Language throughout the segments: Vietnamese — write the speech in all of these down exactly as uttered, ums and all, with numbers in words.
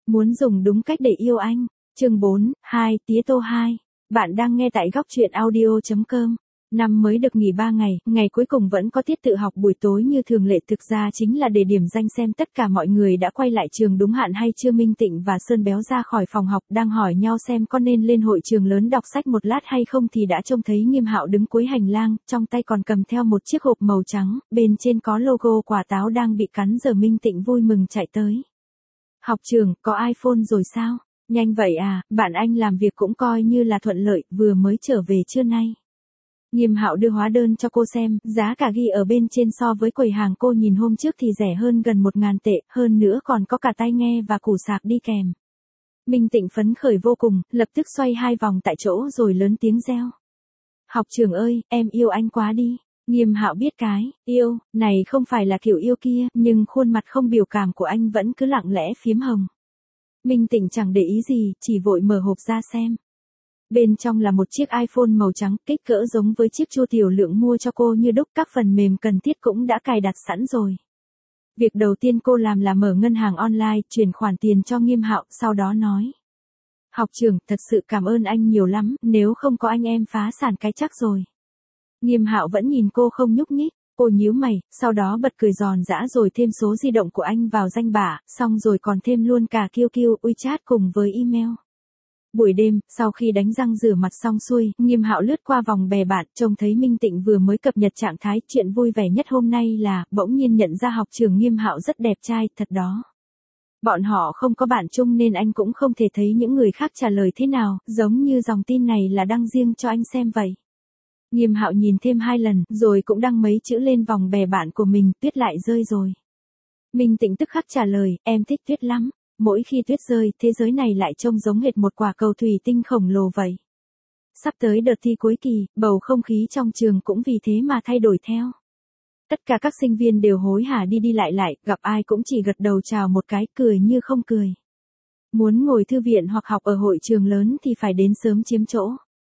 Muốn dùng đúng cách để yêu anh. Chương bốn, hai, tía tô hai. Bạn đang nghe tại góc truyện audio chấm com. Năm mới được nghỉ ba ngày, ngày cuối cùng vẫn có tiết tự học buổi tối như thường lệ, thực ra chính là để điểm danh xem tất cả mọi người đã quay lại trường đúng hạn hay chưa. Minh Tịnh và Sơn Béo ra khỏi phòng học đang hỏi nhau xem có nên lên hội trường lớn đọc sách một lát hay không thì đã trông thấy Nghiêm Hạo đứng cuối hành lang, trong tay còn cầm theo một chiếc hộp màu trắng, bên trên có logo quả táo đang bị cắn. Giờ Minh Tịnh vui mừng chạy tới. Học trường, có iPhone rồi sao? Nhanh vậy à, bạn anh làm việc cũng coi như là thuận lợi, vừa mới trở về trưa nay. Nghiêm Hạo đưa hóa đơn cho cô xem, giá cả ghi ở bên trên so với quầy hàng cô nhìn hôm trước thì rẻ hơn gần một ngàn tệ, hơn nữa còn có cả tai nghe và củ sạc đi kèm. Minh Tịnh phấn khởi vô cùng, lập tức xoay hai vòng tại chỗ rồi lớn tiếng reo. Học trường ơi, em yêu anh quá đi. Nghiêm Hạo biết cái yêu này không phải là kiểu yêu kia, nhưng khuôn mặt không biểu cảm của anh vẫn cứ lặng lẽ phím hồng. Minh Tịnh chẳng để ý gì, chỉ vội mở hộp ra xem. Bên trong là một chiếc iPhone màu trắng, kích cỡ giống với chiếc Chu Tiểu Lượng mua cho cô như đúc, các phần mềm cần thiết cũng đã cài đặt sẵn rồi. Việc đầu tiên cô làm là mở ngân hàng online, chuyển khoản tiền cho Nghiêm Hạo, sau đó nói. Học trưởng, thật sự cảm ơn anh nhiều lắm, nếu không có anh em phá sản cái chắc rồi. Nghiêm Hạo vẫn nhìn cô không nhúc nhích, cô nhíu mày, sau đó bật cười giòn giã rồi thêm số di động của anh vào danh bạ, xong rồi còn thêm luôn cả quy quy, WeChat cùng với email. Buổi đêm, sau khi đánh răng rửa mặt xong xuôi, Nghiêm Hạo lướt qua vòng bè bạn, trông thấy Minh Tịnh vừa mới cập nhật trạng thái. Chuyện vui vẻ nhất hôm nay là, bỗng nhiên nhận ra học trường Nghiêm Hạo rất đẹp trai, thật đó. Bọn họ không có bạn chung nên anh cũng không thể thấy những người khác trả lời thế nào, giống như dòng tin này là đăng riêng cho anh xem vậy. Nghiêm Hạo nhìn thêm hai lần, rồi cũng đăng mấy chữ lên vòng bè bạn của mình, tuyết lại rơi rồi. Minh Tịnh tức khắc trả lời, em thích tuyết lắm. Mỗi khi tuyết rơi, thế giới này lại trông giống hệt một quả cầu thủy tinh khổng lồ vậy. Sắp tới đợt thi cuối kỳ, bầu không khí trong trường cũng vì thế mà thay đổi theo. Tất cả các sinh viên đều hối hả đi đi lại lại, gặp ai cũng chỉ gật đầu chào một cái, cười như không cười. Muốn ngồi thư viện hoặc học ở hội trường lớn thì phải đến sớm chiếm chỗ.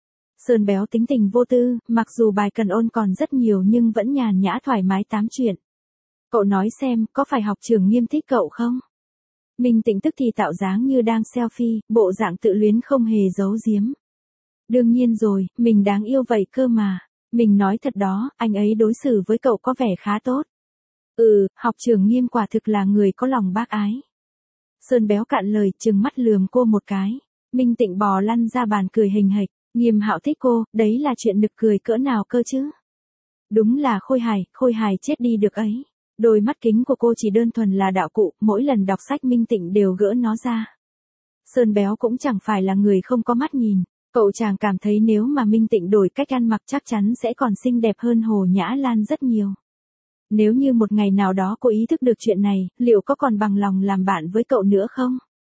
Sơn Béo tính tình vô tư, mặc dù bài cần ôn còn rất nhiều nhưng vẫn nhàn nhã thoải mái tám chuyện. Cậu nói xem, có phải học trường Nghiêm thích cậu không? Minh Tịnh tức thì tạo dáng như đang selfie, bộ dạng tự luyến không hề giấu giếm. Đương nhiên rồi, mình đáng yêu vậy cơ mà. Mình nói thật đó, anh ấy đối xử với cậu có vẻ khá tốt. Ừ, học trường Nghiêm quả thực là người có lòng bác ái. Sơn Béo cạn lời, trừng mắt lườm cô một cái. Minh Tịnh bò lăn ra bàn cười hình hạch. Nghiêm Hạo thích cô, đấy là chuyện nực cười cỡ nào cơ chứ. Đúng là khôi hài, khôi hài chết đi được ấy. Đôi mắt kính của cô chỉ đơn thuần là đạo cụ, mỗi lần đọc sách Minh Tịnh đều gỡ nó ra. Sơn Béo cũng chẳng phải là người không có mắt nhìn. Cậu chàng cảm thấy nếu mà Minh Tịnh đổi cách ăn mặc chắc chắn sẽ còn xinh đẹp hơn Hồ Nhã Lan rất nhiều. Nếu như một ngày nào đó cô ý thức được chuyện này, liệu có còn bằng lòng làm bạn với cậu nữa không?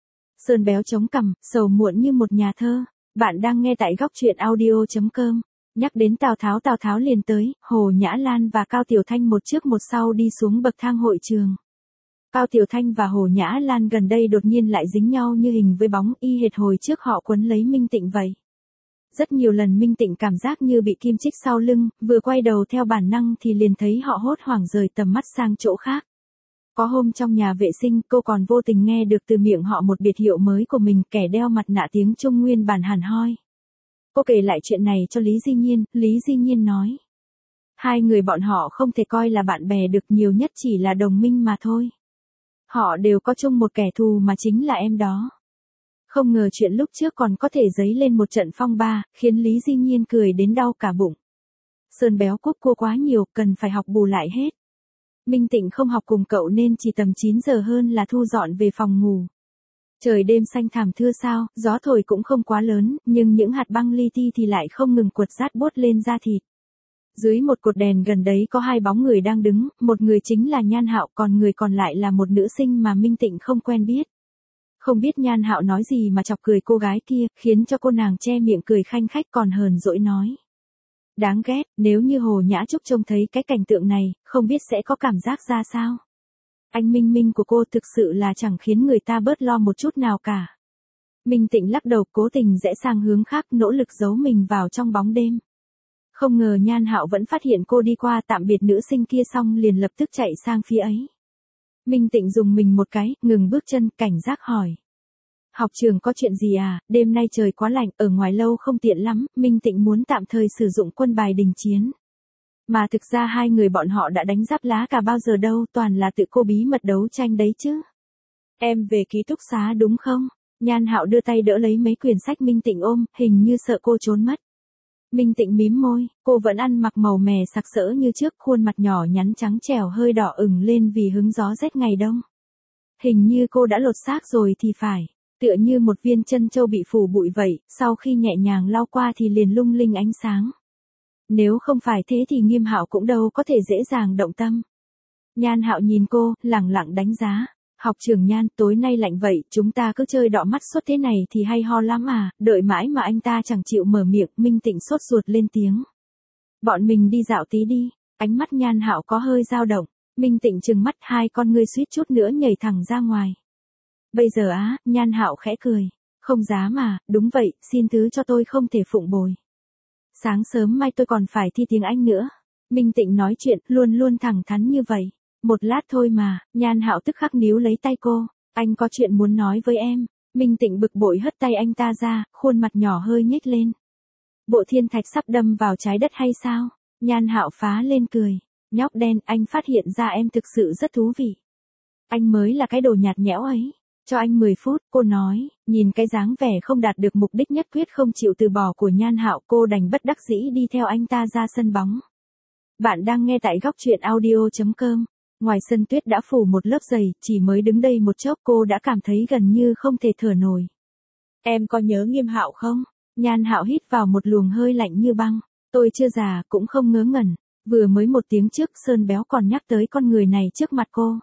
Sơn Béo chống cằm, sầu muộn như một nhà thơ. Bạn đang nghe tại góc truyện audio chấm com. Nhắc đến Tào Tháo Tào Tháo liền tới, Hồ Nhã Lan và Cao Tiểu Thanh một trước một sau đi xuống bậc thang hội trường. Cao Tiểu Thanh và Hồ Nhã Lan gần đây đột nhiên lại dính nhau như hình với bóng, y hệt hồi trước họ quấn lấy Minh Tịnh vậy. Rất nhiều lần Minh Tịnh cảm giác như bị kim chích sau lưng, vừa quay đầu theo bản năng thì liền thấy họ hốt hoảng rời tầm mắt sang chỗ khác. Có hôm trong nhà vệ sinh, cô còn vô tình nghe được từ miệng họ một biệt hiệu mới của mình, kẻ đeo mặt nạ tiếng Trung nguyên bản hẳn hoi. Cô kể lại chuyện này cho Lý Di Nhiên, Lý Di Nhiên nói. Hai người bọn họ không thể coi là bạn bè được, nhiều nhất chỉ là đồng minh mà thôi. Họ đều có chung một kẻ thù mà chính là em đó. Không ngờ chuyện lúc trước còn có thể dấy lên một trận phong ba, khiến Lý Di Nhiên cười đến đau cả bụng. Sơn Béo cúp cô quá nhiều, cần phải học bù lại hết. Minh Tịnh không học cùng cậu nên chỉ tầm chín giờ hơn là thu dọn về phòng ngủ. Trời đêm xanh thẳm thưa sao, gió thổi cũng không quá lớn, nhưng những hạt băng li ti thì lại không ngừng quật rát buốt lên da thịt. Dưới một cột đèn gần đấy có hai bóng người đang đứng, một người chính là Nhan Hạo, còn người còn lại là một nữ sinh mà Minh Tịnh không quen biết. Không biết Nhan Hạo nói gì mà chọc cười cô gái kia, khiến cho cô nàng che miệng cười khanh khách còn hờn dỗi nói. Đáng ghét, nếu như Hồ Nhã Trúc trông thấy cái cảnh tượng này, không biết sẽ có cảm giác ra sao. Anh Minh Minh của cô thực sự là chẳng khiến người ta bớt lo một chút nào cả. Minh Tịnh lắc đầu, cố tình rẽ sang hướng khác, nỗ lực giấu mình vào trong bóng đêm. Không ngờ Nhan Hạo vẫn phát hiện cô đi qua, tạm biệt nữ sinh kia xong liền lập tức chạy sang phía ấy. Minh Tịnh dùng mình một cái, ngừng bước chân, cảnh giác hỏi. Học trường có chuyện gì à, đêm nay trời quá lạnh, ở ngoài lâu không tiện lắm, Minh Tịnh muốn tạm thời sử dụng quân bài đình chiến. Mà thực ra hai người bọn họ đã đánh giáp lá cả bao giờ đâu, toàn là tự cô bí mật đấu tranh đấy chứ. Em về ký túc xá đúng không? Nhan Hạo đưa tay đỡ lấy mấy quyển sách Minh Tịnh ôm, hình như sợ cô trốn mất. Minh Tịnh mím môi, cô vẫn ăn mặc màu mè sặc sỡ như trước, khuôn mặt nhỏ nhắn trắng trẻo hơi đỏ ửng lên vì hứng gió rét ngày đông. Hình như cô đã lột xác rồi thì phải, tựa như một viên chân châu bị phủ bụi vậy, sau khi nhẹ nhàng lau qua thì liền lung linh ánh sáng. Nếu không phải thế thì Nghiêm Hạo cũng đâu có thể dễ dàng động tâm. Nhan Hạo nhìn cô, lẳng lặng đánh giá. Học trưởng Nhan, tối nay lạnh vậy, chúng ta cứ chơi đọ mắt suốt thế này thì hay ho lắm à, đợi mãi mà anh ta chẳng chịu mở miệng, Minh Tịnh sốt ruột lên tiếng. Bọn mình đi dạo tí đi, ánh mắt Nhan Hạo có hơi dao động, Minh Tịnh trừng mắt, hai con ngươi suýt chút nữa nhảy thẳng ra ngoài. Bây giờ á, Nhan Hạo khẽ cười, không dám mà, đúng vậy, xin thứ cho tôi không thể phụng bồi. Sáng sớm mai tôi còn phải thi tiếng Anh nữa. Minh Tịnh nói chuyện luôn luôn thẳng thắn như vậy. Một lát thôi mà, Nhan Hạo tức khắc níu lấy tay cô. Anh có chuyện muốn nói với em. Minh Tịnh bực bội hất tay anh ta ra, khuôn mặt nhỏ hơi nhếch lên. Bộ thiên thạch sắp đâm vào trái đất hay sao? Nhan Hạo phá lên cười. Nhóc đen, anh phát hiện ra em thực sự rất thú vị. Anh mới là cái đồ nhạt nhẽo ấy. Cho anh mười phút, cô nói, nhìn cái dáng vẻ không đạt được mục đích nhất quyết không chịu từ bỏ của Nhan Hạo, cô đành bất đắc dĩ đi theo anh ta ra sân bóng. Bạn đang nghe tại góc truyện audio chấm com. Ngoài sân tuyết đã phủ một lớp dày, chỉ mới đứng đây một chốc cô đã cảm thấy gần như không thể thở nổi. Em có nhớ Nghiêm Hạo không? Nhan Hạo hít vào một luồng hơi lạnh như băng. Tôi chưa già, cũng không ngớ ngẩn. Vừa mới một tiếng trước Sơn Béo còn nhắc tới con người này trước mặt cô.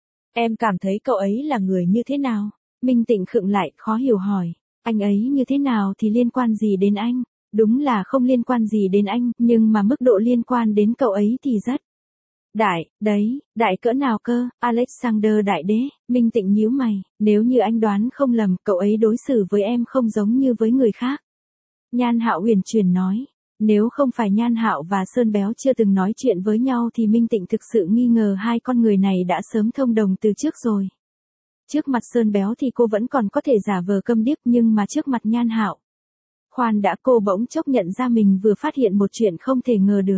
Em cảm thấy cậu ấy là người như thế nào? Minh Tịnh khựng lại, khó hiểu hỏi. Anh ấy như thế nào thì liên quan gì đến anh? Đúng là không liên quan gì đến anh, nhưng mà mức độ liên quan đến cậu ấy thì rất đại, đấy, đại cỡ nào cơ? Alexander Đại Đế. Minh Tịnh nhíu mày, nếu như anh đoán không lầm, cậu ấy đối xử với em không giống như với người khác. Nhan Hạo huyền chuyển nói. Nếu không phải Nhan Hạo và Sơn Béo chưa từng nói chuyện với nhau thì Minh Tịnh thực sự nghi ngờ hai con người này đã sớm thông đồng từ trước rồi. Trước mặt Sơn Béo thì cô vẫn còn có thể giả vờ câm điếc, nhưng mà trước mặt Nhan Hạo. Khoan đã, cô bỗng chốc nhận ra mình vừa phát hiện một chuyện không thể ngờ được.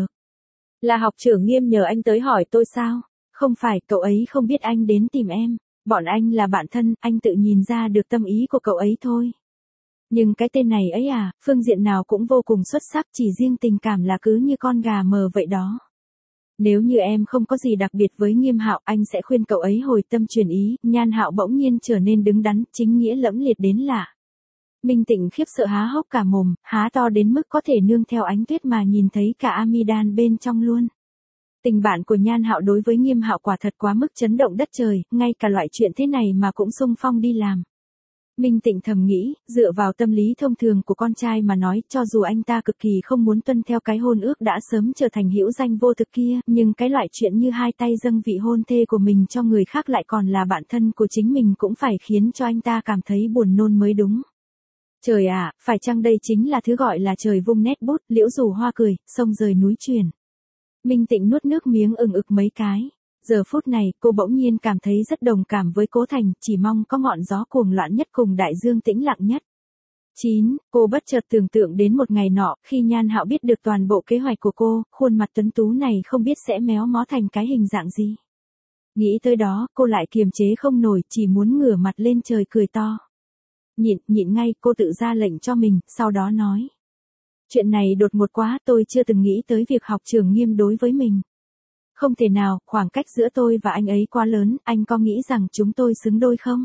Là học trưởng Nghiêm nhờ anh tới hỏi tôi sao? Không phải, cậu ấy không biết anh đến tìm em. Bọn anh là bạn thân, anh tự nhìn ra được tâm ý của cậu ấy thôi. Nhưng cái tên này ấy à, phương diện nào cũng vô cùng xuất sắc, chỉ riêng tình cảm là cứ như con gà mờ vậy đó. Nếu như em không có gì đặc biệt với Nghiêm Hạo, anh sẽ khuyên cậu ấy hồi tâm chuyển ý. Nhan Hạo bỗng nhiên trở nên đứng đắn, chính nghĩa lẫm liệt đến lạ. Minh Tịnh khiếp sợ há hốc cả mồm, há to đến mức có thể nương theo ánh tuyết mà nhìn thấy cả amidan bên trong luôn. Tình bạn của Nhan Hạo đối với Nghiêm Hạo quả thật quá mức chấn động đất trời, ngay cả loại chuyện thế này mà cũng xung phong đi làm. Minh Tịnh thầm nghĩ, dựa vào tâm lý thông thường của con trai mà nói, cho dù anh ta cực kỳ không muốn tuân theo cái hôn ước đã sớm trở thành hữu danh vô thực kia, nhưng cái loại chuyện như hai tay dâng vị hôn thê của mình cho người khác lại còn là bạn thân của chính mình cũng phải khiến cho anh ta cảm thấy buồn nôn mới đúng. Trời ạ, à, phải chăng đây chính là thứ gọi là trời vung nét bút, liễu rủ hoa cười, sông rời núi chuyển. Minh Tịnh nuốt nước miếng ừng ực mấy cái. Giờ phút này, cô bỗng nhiên cảm thấy rất đồng cảm với Cố Thành, chỉ mong có ngọn gió cuồng loạn nhất cùng đại dương tĩnh lặng nhất. chín. Cô bất chợt tưởng tượng đến một ngày nọ, khi Nhan Hạo biết được toàn bộ kế hoạch của cô, khuôn mặt tuấn tú này không biết sẽ méo mó thành cái hình dạng gì. Nghĩ tới đó, cô lại kiềm chế không nổi, chỉ muốn ngửa mặt lên trời cười to. Nhịn, nhịn ngay, cô tự ra lệnh cho mình, sau đó nói. Chuyện này đột ngột quá, tôi chưa từng nghĩ tới việc học trưởng Nghiêm đối với mình. Không thể nào, khoảng cách giữa tôi và anh ấy quá lớn, anh có nghĩ rằng chúng tôi xứng đôi không?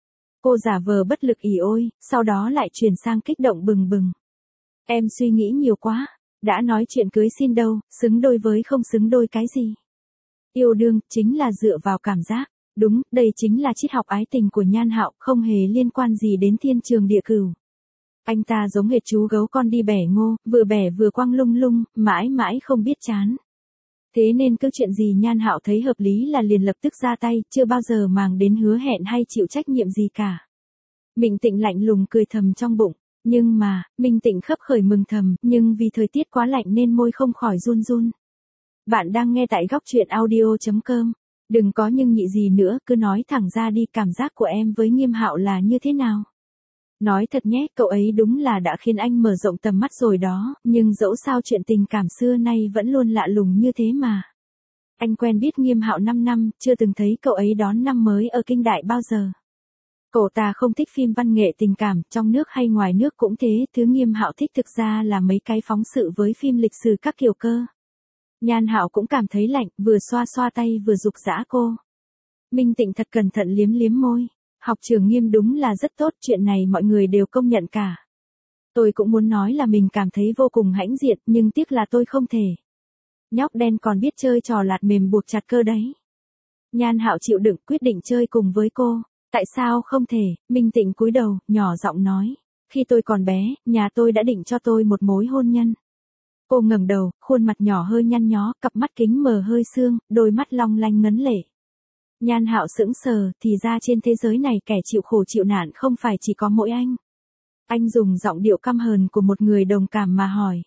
Cô giả vờ bất lực ỉ ôi, sau đó lại chuyển sang kích động bừng bừng. Em suy nghĩ nhiều quá, đã nói chuyện cưới xin đâu, xứng đôi với không xứng đôi cái gì. Yêu đương, chính là dựa vào cảm giác. Đúng, đây chính là triết học ái tình của Nhan Hạo, không hề liên quan gì đến thiên trường địa cửu. Anh ta giống hệt chú gấu con đi bẻ ngô, vừa bẻ vừa quăng lung lung, mãi mãi không biết chán. Thế nên cứ chuyện gì Nhan Hạo thấy hợp lý là liền lập tức ra tay, chưa bao giờ màng đến hứa hẹn hay chịu trách nhiệm gì cả. Minh Tịnh lạnh lùng cười thầm trong bụng, nhưng mà, Minh Tịnh khấp khởi mừng thầm, nhưng vì thời tiết quá lạnh nên môi không khỏi run run. Bạn đang nghe tại góc truyện audio chấm com. Đừng có nhưng nhị gì nữa, cứ nói thẳng ra đi, cảm giác của em với Nghiêm Hạo là như thế nào? Nói thật nhé, cậu ấy đúng là đã khiến anh mở rộng tầm mắt rồi đó, nhưng dẫu sao chuyện tình cảm xưa nay vẫn luôn lạ lùng như thế mà. Anh quen biết Nghiêm Hạo năm năm, chưa từng thấy cậu ấy đón năm mới ở Kinh Đại bao giờ. Cậu ta không thích phim văn nghệ tình cảm, trong nước hay ngoài nước cũng thế, thứ Nghiêm Hạo thích thực ra là mấy cái phóng sự với phim lịch sử các kiểu cơ. Nhan Hạo cũng cảm thấy lạnh, vừa xoa xoa tay vừa giục giã cô. Minh Tịnh thật cẩn thận liếm liếm môi. Học trường Nghiêm đúng là rất tốt, chuyện này mọi người đều công nhận cả. Tôi cũng muốn nói là mình cảm thấy vô cùng hãnh diện, nhưng tiếc là tôi không thể. Nhóc đen còn biết chơi trò lạt mềm buộc chặt cơ đấy. Nhan Hạo chịu đựng quyết định chơi cùng với cô. Tại sao không thể? Minh Tịnh cúi đầu, nhỏ giọng nói. Khi tôi còn bé, nhà tôi đã định cho tôi một mối hôn nhân. Cô ngẩng đầu, khuôn mặt nhỏ hơi nhăn nhó, cặp mắt kính mờ hơi sương, đôi mắt long lanh ngấn lệ. Nhan Hạo sững sờ, thì ra trên thế giới này kẻ chịu khổ chịu nạn không phải chỉ có mỗi anh. Anh dùng giọng điệu căm hờn của một người đồng cảm mà hỏi.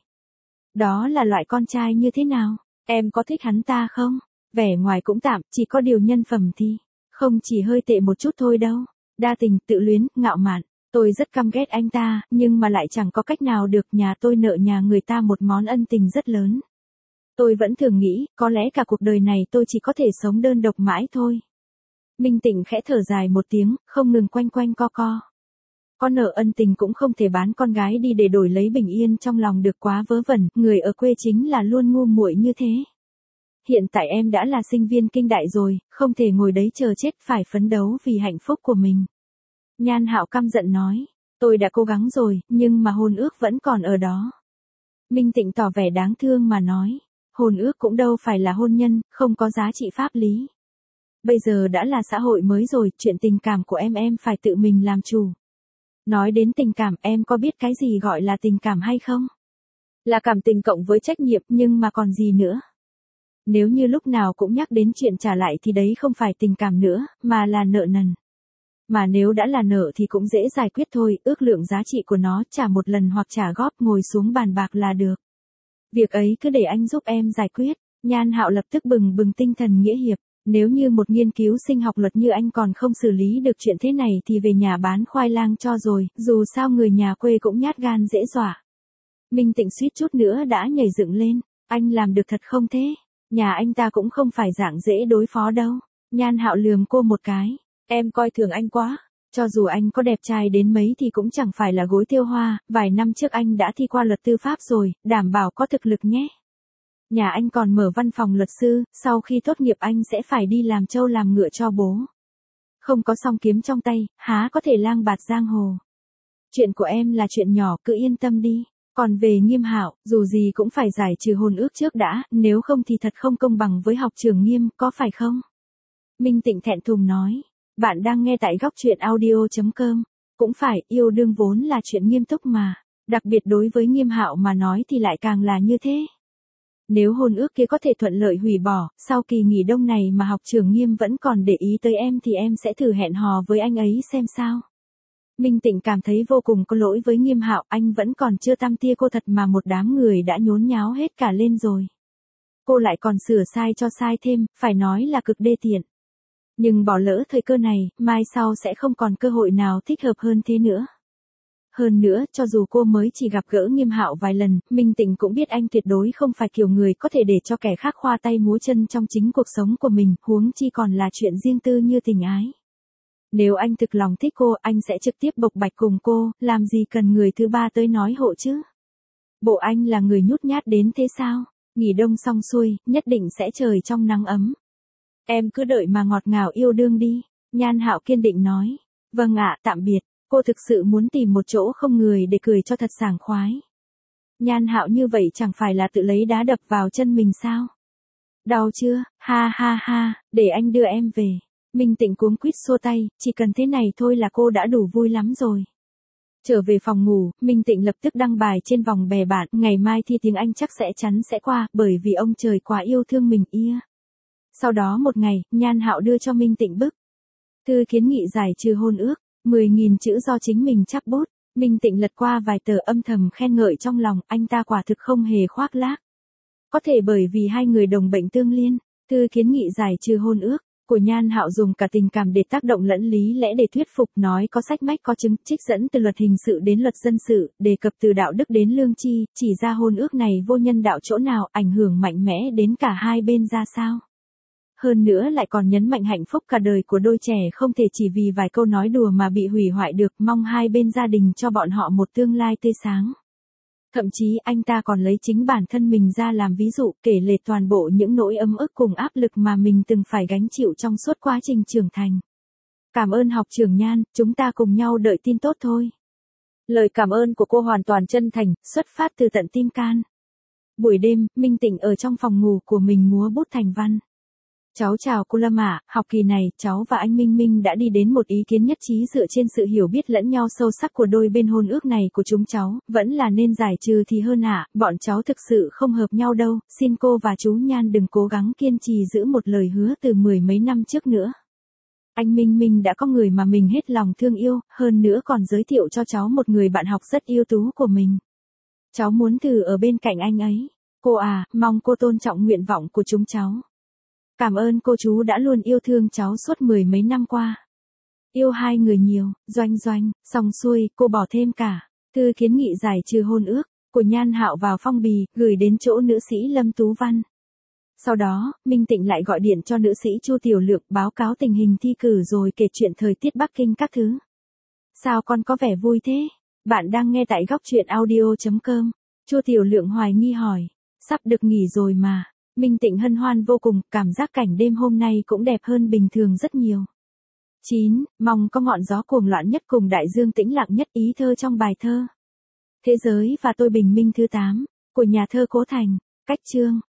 Đó là loại con trai như thế nào? Em có thích hắn ta không? Vẻ ngoài cũng tạm, chỉ có điều nhân phẩm thì không chỉ hơi tệ một chút thôi đâu. Đa tình, tự luyến, ngạo mạn. Tôi rất căm ghét anh ta, nhưng mà lại chẳng có cách nào được, nhà tôi nợ nhà người ta một món ân tình rất lớn. Tôi vẫn thường nghĩ, có lẽ cả cuộc đời này tôi chỉ có thể sống đơn độc mãi thôi. Minh Tịnh khẽ thở dài một tiếng, không ngừng quanh quanh co co. Có nợ ân tình cũng không thể bán con gái đi để đổi lấy bình yên trong lòng được, quá vớ vẩn, người ở quê chính là luôn ngu muội như thế. Hiện tại em đã là sinh viên Kinh Đại rồi, không thể ngồi đấy chờ chết, phải phấn đấu vì hạnh phúc của mình. Nhan Hạo căm giận nói, tôi đã cố gắng rồi, nhưng mà hôn ước vẫn còn ở đó. Minh Tịnh tỏ vẻ đáng thương mà nói, hôn ước cũng đâu phải là hôn nhân, không có giá trị pháp lý. Bây giờ đã là xã hội mới rồi, chuyện tình cảm của em em phải tự mình làm chủ. Nói đến tình cảm, em có biết cái gì gọi là tình cảm hay không? Là cảm tình cộng với trách nhiệm, nhưng mà còn gì nữa? Nếu như lúc nào cũng nhắc đến chuyện trả lại thì đấy không phải tình cảm nữa, mà là nợ nần. Mà nếu đã là nợ thì cũng dễ giải quyết thôi, ước lượng giá trị của nó, trả một lần hoặc trả góp, ngồi xuống bàn bạc là được. Việc ấy cứ để anh giúp em giải quyết. Nhan Hạo lập tức bừng bừng tinh thần nghĩa hiệp. Nếu như một nghiên cứu sinh học luật như anh còn không xử lý được chuyện thế này thì về nhà bán khoai lang cho rồi, dù sao người nhà quê cũng nhát gan dễ dọa. Minh Tịnh suýt chút nữa đã nhảy dựng lên, anh làm được thật không thế? Nhà anh ta cũng không phải dạng dễ đối phó đâu. Nhan Hạo lườm cô một cái, em coi thường anh quá. Cho dù anh có đẹp trai đến mấy thì cũng chẳng phải là gối tiêu hoa, vài năm trước anh đã thi qua luật tư pháp rồi, đảm bảo có thực lực nhé. Nhà anh còn mở văn phòng luật sư, sau khi tốt nghiệp anh sẽ phải đi làm trâu làm ngựa cho bố. Không có song kiếm trong tay, há có thể lang bạt giang hồ. Chuyện của em là chuyện nhỏ, cứ yên tâm đi. Còn về Nghiêm Hạo, dù gì cũng phải giải trừ hôn ước trước đã, nếu không thì thật không công bằng với học trường Nghiêm, có phải không? Minh Tịnh thẹn thùng nói, bạn đang nghe tại góc truyện audio chấm com. Cũng phải, yêu đương vốn là chuyện nghiêm túc mà, đặc biệt đối với Nghiêm Hạo mà nói thì lại càng là như thế. Nếu hôn ước kia có thể thuận lợi hủy bỏ, sau kỳ nghỉ đông này mà học trường Nghiêm vẫn còn để ý tới em thì em sẽ thử hẹn hò với anh ấy xem sao. Minh Tịnh cảm thấy vô cùng có lỗi với Nghiêm Hạo, anh vẫn còn chưa tăm tia cô thật mà một đám người đã nhốn nháo hết cả lên rồi. Cô lại còn sửa sai cho sai thêm, phải nói là cực đê tiện. Nhưng bỏ lỡ thời cơ này, mai sau sẽ không còn cơ hội nào thích hợp hơn thế nữa. Hơn nữa, cho dù cô mới chỉ gặp gỡ Nghiêm Hạo vài lần, Minh Tịnh cũng biết anh tuyệt đối không phải kiểu người có thể để cho kẻ khác khoa tay múa chân trong chính cuộc sống của mình, huống chi còn là chuyện riêng tư như tình ái. Nếu anh thực lòng thích cô, anh sẽ trực tiếp bộc bạch cùng cô, làm gì cần người thứ ba tới nói hộ chứ? Bộ anh là người nhút nhát đến thế sao? Nghỉ đông xong xuôi, nhất định sẽ trời trong nắng ấm. Em cứ đợi mà ngọt ngào yêu đương đi. Nhan Hạo kiên định nói. Vâng ạ, tạm biệt. Cô thực sự muốn tìm một chỗ không người để cười cho thật sảng khoái. Nhan Hạo như vậy chẳng phải là tự lấy đá đập vào chân mình sao? Đau chưa? Ha ha ha, để anh đưa em về. Minh Tịnh cuống quýt xua tay, chỉ cần thế này thôi là cô đã đủ vui lắm rồi. Trở về phòng ngủ, Minh Tịnh lập tức đăng bài trên vòng bè bạn, ngày mai thi tiếng Anh chắc sẽ chắn sẽ qua, bởi vì ông trời quá yêu thương mình ia. Sau đó một ngày, Nhan Hạo đưa cho Minh Tịnh bức thư kiến nghị giải trừ hôn ước, mười nghìn chữ do chính mình chắp bút. Minh Tịnh lật qua vài tờ âm thầm khen ngợi trong lòng, anh ta quả thực không hề khoác lác. Có thể bởi vì hai người đồng bệnh tương liên, thư kiến nghị giải trừ hôn ước. Của Nhan Hạo dùng cả tình cảm để tác động lẫn lý lẽ để thuyết phục, nói có sách mách có chứng, trích dẫn từ luật hình sự đến luật dân sự, đề cập từ đạo đức đến lương tri, chỉ ra hôn ước này vô nhân đạo chỗ nào, ảnh hưởng mạnh mẽ đến cả hai bên ra sao. Hơn nữa lại còn nhấn mạnh hạnh phúc cả đời của đôi trẻ không thể chỉ vì vài câu nói đùa mà bị hủy hoại được, mong hai bên gia đình cho bọn họ một tương lai tươi sáng. Thậm chí anh ta còn lấy chính bản thân mình ra làm ví dụ, kể lể toàn bộ những nỗi ấm ức cùng áp lực mà mình từng phải gánh chịu trong suốt quá trình trưởng thành. Cảm ơn học trưởng Nhan, chúng ta cùng nhau đợi tin tốt thôi. Lời cảm ơn của cô hoàn toàn chân thành, xuất phát từ tận tim can. Buổi đêm, Minh Tịnh ở trong phòng ngủ của mình múa bút thành văn. Cháu chào cô Lâm ạ, học kỳ này, cháu và anh Minh Minh đã đi đến một ý kiến nhất trí dựa trên sự hiểu biết lẫn nhau sâu sắc của đôi bên hôn ước này của chúng cháu, vẫn là nên giải trừ thì hơn ạ, bọn cháu thực sự không hợp nhau đâu, xin cô và chú Nhan đừng cố gắng kiên trì giữ một lời hứa từ mười mấy năm trước nữa. Anh Minh Minh đã có người mà mình hết lòng thương yêu, hơn nữa còn giới thiệu cho cháu một người bạn học rất ưu tú của mình. Cháu muốn thử ở bên cạnh anh ấy. Cô à, mong cô tôn trọng nguyện vọng của chúng cháu. Cảm ơn cô chú đã luôn yêu thương cháu suốt mười mấy năm qua. Yêu hai người nhiều, Doanh Doanh, xong xuôi, cô bỏ thêm cả thư kiến nghị giải trừ hôn ước của Nhan Hạo vào phong bì, gửi đến chỗ nữ sĩ Lâm Tú Văn. Sau đó, Minh Tịnh lại gọi điện cho nữ sĩ Chu Tiểu Lượng báo cáo tình hình thi cử rồi kể chuyện thời tiết Bắc Kinh các thứ. Sao con có vẻ vui thế? Bạn đang nghe tại góc truyện audio chấm com. Chu Tiểu Lượng hoài nghi hỏi. Sắp được nghỉ rồi mà. Minh Tịnh hân hoan vô cùng, cảm giác cảnh đêm hôm nay cũng đẹp hơn bình thường rất nhiều. chín. Mong có ngọn gió cuồng loạn nhất cùng đại dương tĩnh lặng nhất, ý thơ trong bài thơ Thế giới và tôi bình minh thứ tám, của nhà thơ Cố Thành, cách chương.